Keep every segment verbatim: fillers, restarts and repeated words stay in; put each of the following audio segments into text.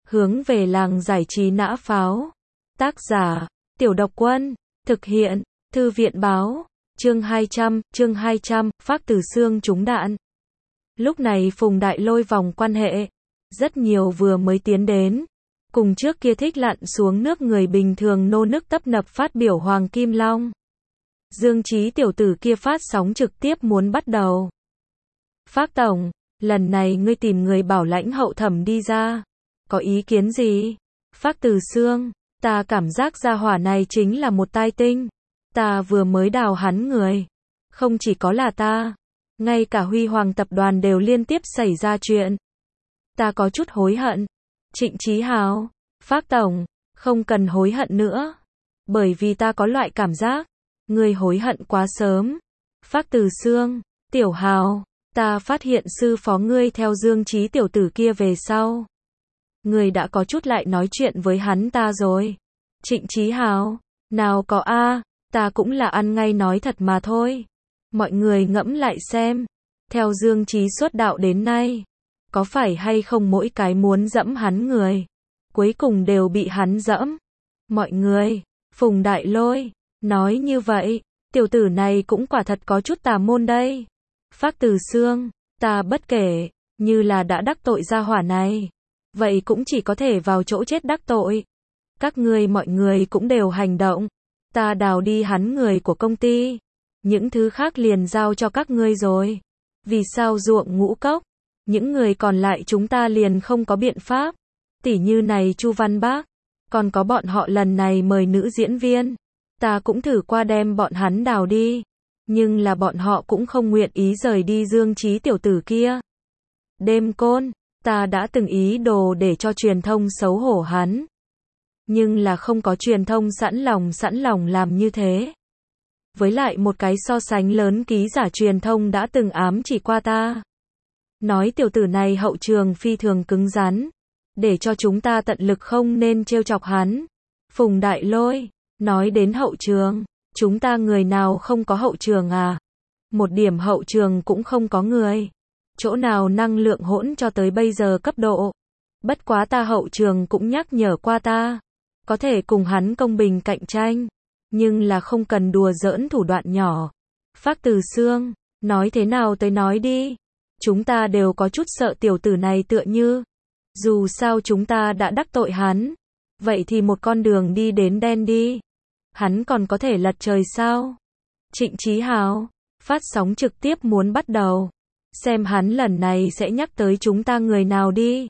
Hướng về làng giải trí nã pháo. Tác giả, Tiểu Độc Quân. Thực hiện, Thư viện báo. Chương hai trăm, chương hai trăm, phác từ xương trúng đạn. Lúc này Phùng Đại Lôi vòng quan hệ. Rất nhiều vừa mới tiến đến. Cùng trước kia thích lặn xuống nước người bình thường nô nức tấp nập phát biểu Hoàng Kim Long. Dương Chí tiểu tử kia phát sóng trực tiếp muốn bắt đầu. Phác tổng, lần này ngươi tìm người bảo lãnh hậu thẩm đi ra. Có ý kiến gì? Phác từ xương, ta cảm giác gia hỏa này chính là một tai tinh. Ta vừa mới đào hắn người. Không chỉ có là ta. Ngay cả Huy Hoàng tập đoàn đều liên tiếp xảy ra chuyện. Ta có chút hối hận. Trịnh Chí Hào, Phác tổng, không cần hối hận nữa. Bởi vì ta có loại cảm giác. Ngươi hối hận quá sớm. Phác từ xương, Tiểu Hào, ta phát hiện sư phó ngươi theo Dương Chí tiểu tử kia về sau. Ngươi đã có chút lại nói chuyện với hắn ta rồi. Trịnh Chí Hào, nào có a, ta cũng là ăn ngay nói thật mà thôi. Mọi người ngẫm lại xem, theo Dương Chí xuất đạo đến nay, có phải hay không mỗi cái muốn dẫm hắn người, cuối cùng đều bị hắn dẫm. Mọi người, Phùng Đại Lôi, nói như vậy, tiểu tử này cũng quả thật có chút tà môn đây. Phác từ xương, ta bất kể, như là đã đắc tội gia hỏa này, vậy cũng chỉ có thể vào chỗ chết đắc tội. Các ngươi mọi người cũng đều hành động, ta đào đi hắn người của công ty, những thứ khác liền giao cho các ngươi rồi. Vì sao ruộng ngũ cốc, những người còn lại chúng ta liền không có biện pháp. Tỉ như này Chu Văn Bác, còn có bọn họ lần này mời nữ diễn viên, ta cũng thử qua đem bọn hắn đào đi, nhưng là bọn họ cũng không nguyện ý rời đi Dương Chí tiểu tử kia. Đêm Côn, ta đã từng ý đồ để cho truyền thông xấu hổ hắn, nhưng là không có truyền thông sẵn lòng sẵn lòng làm như thế. Với lại một cái so sánh lớn ký giả truyền thông đã từng ám chỉ qua ta, nói tiểu tử này hậu trường phi thường cứng rắn, để cho chúng ta tận lực không nên trêu chọc hắn. Phùng Đại Lôi, nói đến hậu trường, chúng ta người nào không có hậu trường à? Một điểm hậu trường cũng không có người. Chỗ nào năng lượng hỗn cho tới bây giờ cấp độ. Bất quá ta hậu trường cũng nhắc nhở qua ta, có thể cùng hắn công bình cạnh tranh, nhưng là không cần đùa giỡn thủ đoạn nhỏ. Phác từ xương, nói thế nào tới nói đi. Chúng ta đều có chút sợ tiểu tử này tựa như. Dù sao chúng ta đã đắc tội hắn, vậy thì một con đường đi đến đen đi. Hắn còn có thể lật trời sao? Trịnh Chí Hào, phát sóng trực tiếp muốn bắt đầu. Xem hắn lần này sẽ nhắc tới chúng ta người nào đi.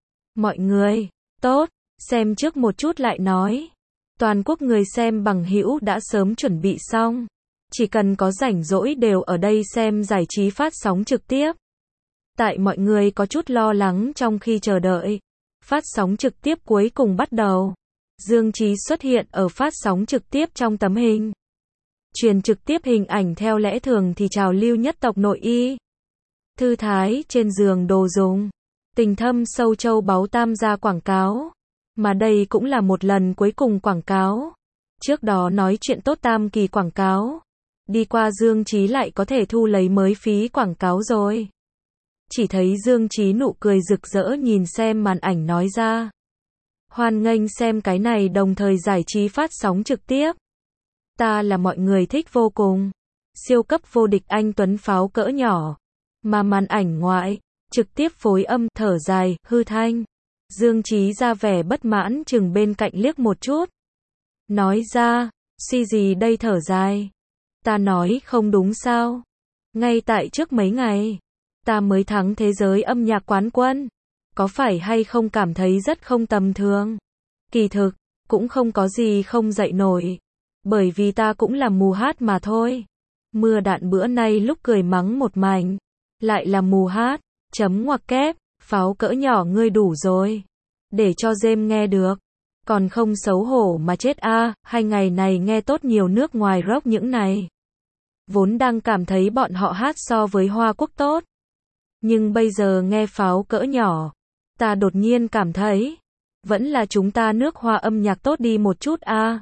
Mọi người, tốt, xem trước một chút lại nói. Toàn quốc người xem bằng hữu đã sớm chuẩn bị xong. Chỉ cần có rảnh rỗi đều ở đây xem giải trí phát sóng trực tiếp. Tại mọi người có chút lo lắng trong khi chờ đợi, phát sóng trực tiếp cuối cùng bắt đầu. Dương Chí xuất hiện ở phát sóng trực tiếp trong tấm hình. Truyền trực tiếp hình ảnh theo lẽ thường thì trào lưu nhất tộc nội y. Thư thái trên giường đồ dùng. Tình thâm sâu châu báu tam gia quảng cáo. Mà đây cũng là một lần cuối cùng quảng cáo. Trước đó nói chuyện tốt tam kỳ quảng cáo. Đi qua Dương Chí lại có thể thu lấy mới phí quảng cáo rồi. Chỉ thấy Dương Chí nụ cười rực rỡ nhìn xem màn ảnh nói ra. Hoan nghênh xem cái này đồng thời giải trí phát sóng trực tiếp. Ta là mọi người thích vô cùng. Siêu cấp vô địch anh tuấn pháo cỡ nhỏ. Mà màn ảnh ngoại, trực tiếp phối âm, thở dài, hư thanh. Dương Chí ra vẻ bất mãn chừng bên cạnh liếc một chút. Nói ra, suy gì đây thở dài. Ta nói không đúng sao. Ngay tại trước mấy ngày, ta mới thắng thế giới âm nhạc quán quân. Có phải hay không cảm thấy rất không tầm thường? Kỳ thực, cũng không có gì không dậy nổi. Bởi vì ta cũng là mù hát mà thôi. Mưa đạn bữa nay lúc cười mắng một mảnh. Lại là mù hát, chấm ngoặc kép, pháo cỡ nhỏ ngươi đủ rồi. Để cho dêm nghe được. Còn không xấu hổ mà chết a, à, hai ngày này nghe tốt nhiều nước ngoài rock những này. Vốn đang cảm thấy bọn họ hát so với Hoa Quốc tốt. Nhưng bây giờ nghe pháo cỡ nhỏ, ta đột nhiên cảm thấy, vẫn là chúng ta nước Hoa âm nhạc tốt đi một chút a. À.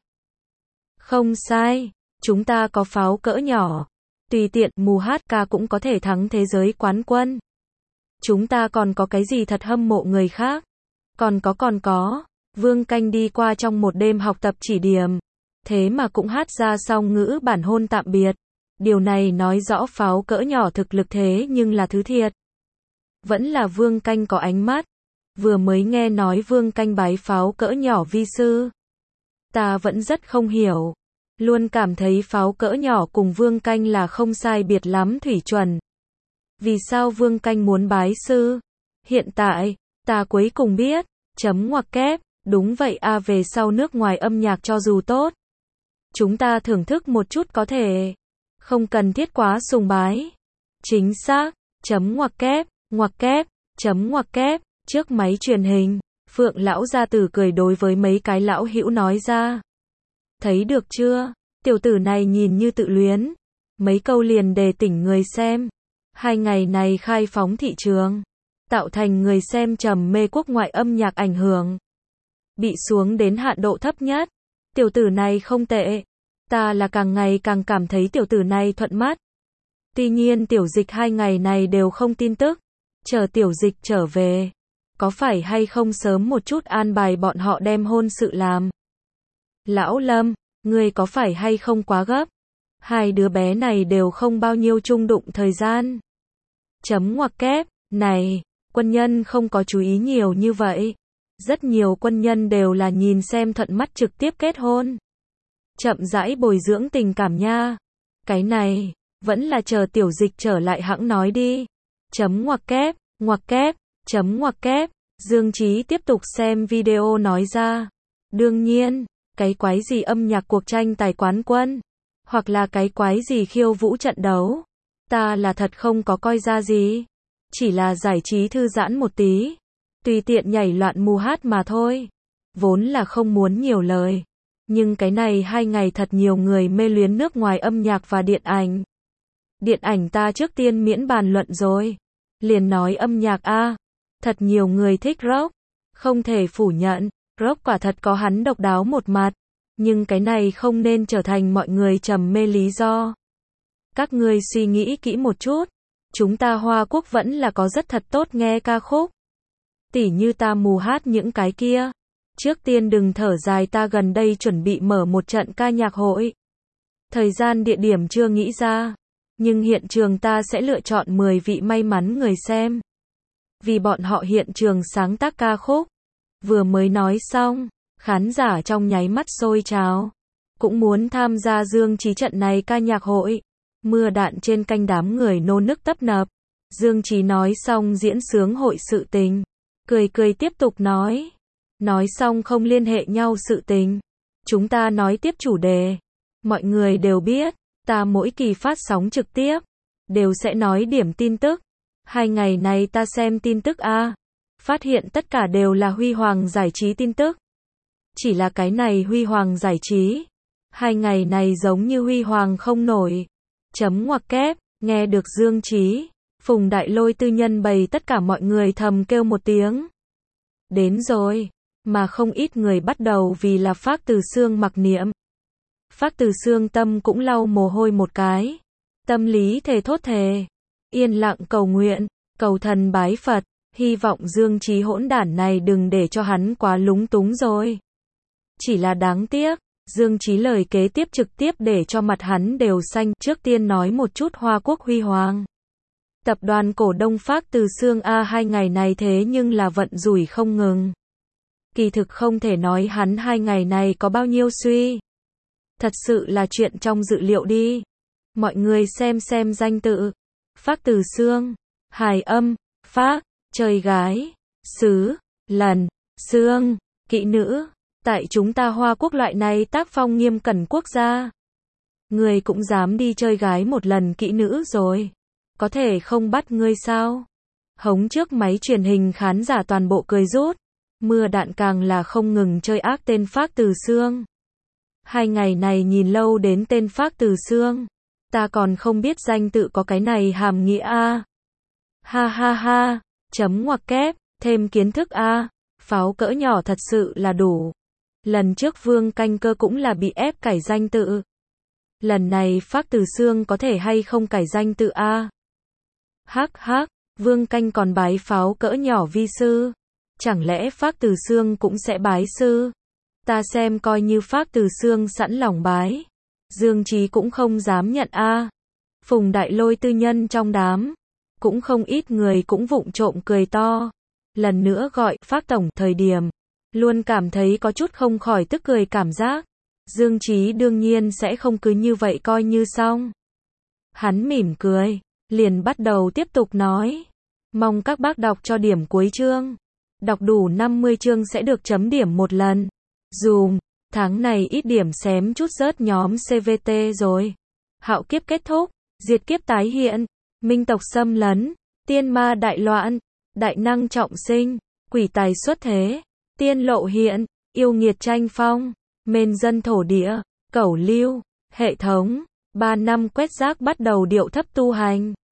Không sai, chúng ta có pháo cỡ nhỏ, tùy tiện mù hát ca cũng có thể thắng thế giới quán quân. Chúng ta còn có cái gì thật hâm mộ người khác. Còn có còn có, Vương Canh đi qua trong một đêm học tập chỉ điểm. Thế mà cũng hát ra xong ngữ bản hôn tạm biệt. Điều này nói rõ pháo cỡ nhỏ thực lực thế nhưng là thứ thiệt. Vẫn là Vương Canh có ánh mắt. Vừa mới nghe nói Vương Canh bái pháo cỡ nhỏ vi sư. Ta vẫn rất không hiểu. Luôn cảm thấy pháo cỡ nhỏ cùng Vương Canh là không sai biệt lắm thủy chuẩn. Vì sao Vương Canh muốn bái sư? Hiện tại, ta cuối cùng biết. Chấm ngoặc kép. Đúng vậy a, về sau nước ngoài âm nhạc cho dù tốt. Chúng ta thưởng thức một chút có thể. Không cần thiết quá sùng bái. Chính xác. Chấm ngoặc kép. Ngoặc kép. Chấm ngoặc kép. Trước máy truyền hình, Phượng lão gia tử cười đối với mấy cái lão hữu nói ra. Thấy được chưa? Tiểu tử này nhìn như tự luyến. Mấy câu liền đề tỉnh người xem. Hai ngày này khai phóng thị trường. Tạo thành người xem trầm mê quốc ngoại âm nhạc ảnh hưởng. Bị xuống đến hạn độ thấp nhất. Tiểu tử này không tệ. Ta là càng ngày càng cảm thấy tiểu tử này thuận mắt. Tuy nhiên tiểu dịch hai ngày này đều không tin tức. Chờ tiểu dịch trở về. Có phải hay không sớm một chút an bài bọn họ đem hôn sự làm? Lão Lâm, ngươi có phải hay không quá gấp? Hai đứa bé này đều không bao nhiêu chung đụng thời gian. Chấm ngoặc kép, này, quân nhân không có chú ý nhiều như vậy. Rất nhiều quân nhân đều là nhìn xem thuận mắt trực tiếp kết hôn. Chậm rãi bồi dưỡng tình cảm nha. Cái này, vẫn là chờ tiểu dịch trở lại hãng nói đi. Chấm ngoặc kép, ngoặc kép. Chấm ngoặc kép, Dương Chí tiếp tục xem video nói ra. Đương nhiên, cái quái gì âm nhạc cuộc tranh tài quán quân, hoặc là cái quái gì khiêu vũ trận đấu. Ta là thật không có coi ra gì. Chỉ là giải trí thư giãn một tí. Tùy tiện nhảy loạn mù hát mà thôi. Vốn là không muốn nhiều lời. Nhưng cái này hai ngày thật nhiều người mê luyến nước ngoài âm nhạc và điện ảnh. Điện ảnh ta trước tiên miễn bàn luận rồi. Liền nói âm nhạc a. Thật nhiều người thích rock, không thể phủ nhận, rock quả thật có hắn độc đáo một mặt, nhưng cái này không nên trở thành mọi người trầm mê lý do. Các ngươi suy nghĩ kỹ một chút, chúng ta Hoa Quốc vẫn là có rất thật tốt nghe ca khúc. Tỉ như ta mù hát những cái kia. Trước tiên đừng thở dài, ta gần đây chuẩn bị mở một trận ca nhạc hội. Thời gian địa điểm chưa nghĩ ra, nhưng hiện trường ta sẽ lựa chọn mười vị may mắn người xem. Vì bọn họ hiện trường sáng tác ca khúc. Vừa mới nói xong, khán giả trong nháy mắt sôi trào. Cũng muốn tham gia Dương Chí trận này ca nhạc hội. Mưa đạn trên canh đám người nô nức tấp nập. Dương Chí nói xong diễn sướng hội sự tình. Cười cười tiếp tục nói. Nói xong không liên hệ nhau sự tình. Chúng ta nói tiếp chủ đề. Mọi người đều biết, ta mỗi kỳ phát sóng trực tiếp, đều sẽ nói điểm tin tức. Hai ngày này ta xem tin tức a, phát hiện tất cả đều là huy hoàng giải trí tin tức. Chỉ là cái này huy hoàng giải trí, hai ngày này giống như huy hoàng không nổi. Chấm ngoặc kép, nghe được Dương Chí, Phùng Đại Lôi tư nhân bày tất cả mọi người thầm kêu một tiếng. Đến rồi, mà không ít người bắt đầu vì là Phác Từ Xương mặc niệm. Phác Từ Xương tâm cũng lau mồ hôi một cái. Tâm lý thề thốt thề. Yên lặng cầu nguyện, cầu thần bái Phật, hy vọng Dương Chí hỗn đản này đừng để cho hắn quá lúng túng rồi. Chỉ là đáng tiếc, Dương Chí lời kế tiếp trực tiếp để cho mặt hắn đều xanh. Trước tiên nói một chút Hoa Quốc huy hoàng. Tập đoàn cổ đông Phác Từ Xương A hai ngày này thế nhưng là vận rủi không ngừng. Kỳ thực không thể nói hắn hai ngày này có bao nhiêu suy. Thật sự là chuyện trong dự liệu đi. Mọi người xem xem danh tự. Phác Từ Xương, hài âm, phác, chơi gái, xứ, lần, xương, kỹ nữ. Tại chúng ta Hoa Quốc loại này tác phong nghiêm cẩn quốc gia. Người cũng dám đi chơi gái một lần kỹ nữ rồi. Có thể không bắt ngươi sao? Hống trước máy truyền hình khán giả toàn bộ cười rút. Mưa đạn càng là không ngừng chơi ác tên Phác Từ Xương. Hai ngày này nhìn lâu đến tên Phác Từ Xương. Ta còn không biết danh tự có cái này hàm nghĩa a. Ha ha ha, chấm ngoặc kép, thêm kiến thức a. Pháo cỡ nhỏ thật sự là đủ. Lần trước Vương Canh Cơ cũng là bị ép cải danh tự. Lần này Phác Từ Xương có thể hay không cải danh tự a? Hắc hắc, Vương Canh còn bái pháo cỡ nhỏ vi sư. Chẳng lẽ Phác Từ Xương cũng sẽ bái sư? Ta xem coi như Phác Từ Xương sẵn lòng bái. Dương Chí cũng không dám nhận a. Phùng Đại Lôi tư nhân trong đám, cũng không ít người cũng vụng trộm cười to. Lần nữa gọi Phác tổng thời điểm, luôn cảm thấy có chút không khỏi tức cười cảm giác. Dương Chí đương nhiên sẽ không cứ như vậy coi như xong. Hắn mỉm cười, liền bắt đầu tiếp tục nói. Mong các bác đọc cho điểm cuối chương. Đọc đủ năm mươi chương sẽ được chấm điểm một lần. Dùm, tháng này ít điểm xém chút rớt nhóm xê vê tê rồi. Hạo kiếp kết thúc, diệt kiếp tái hiện, minh tộc xâm lấn, tiên ma đại loạn, đại năng trọng sinh, quỷ tài xuất thế, tiên lộ hiện, yêu nghiệt tranh phong, mên dân thổ địa, cẩu lưu, hệ thống, ba năm quét rác bắt đầu điệu thấp tu hành.